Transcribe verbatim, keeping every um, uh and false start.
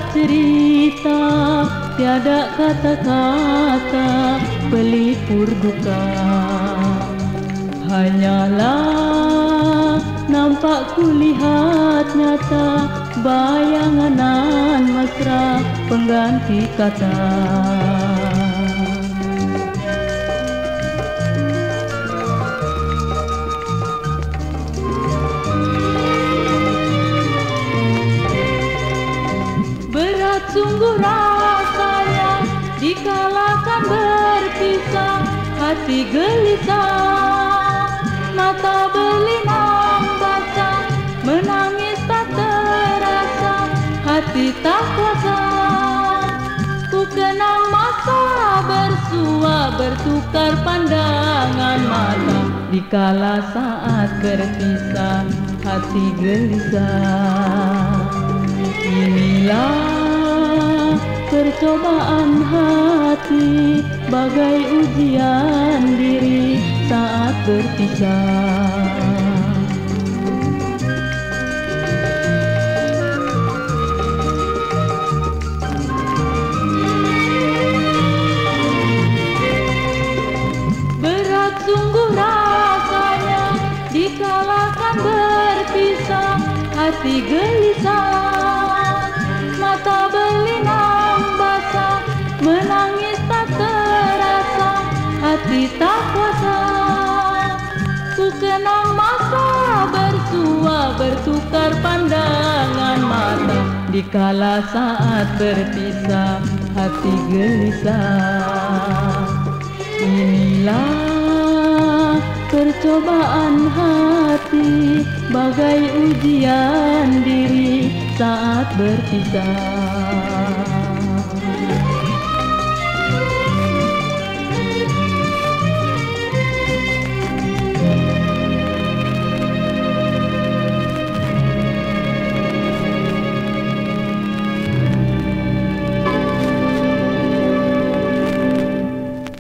cerita, tiada kata-kata pelipur duka. Hanyalah nampak kulihat nyata bayangan nan mesra pengganti kata. Berat sungguh rasanya dikalakan berpisah, hati gelisah, mata berlinang basah, menangis tak terasa, hati tak kuasa. Ku kenang masa bersua, bertukar pandangan mata, dikala saat berpisah, hati gelisah. Inilah percobaan hati, bagai ujian diri saat berpisah. Berat sungguh rasanya dikalakan berpisah, hati gelisah, mata berlinang basah, menangis tak terasa, hati tak kuasa. Ku kenang masa bersua, bertukar pandangan mata, dikala saat berpisah, hati gelisah. Inilah percobaan hati, bagai ujian diri saat berpisah.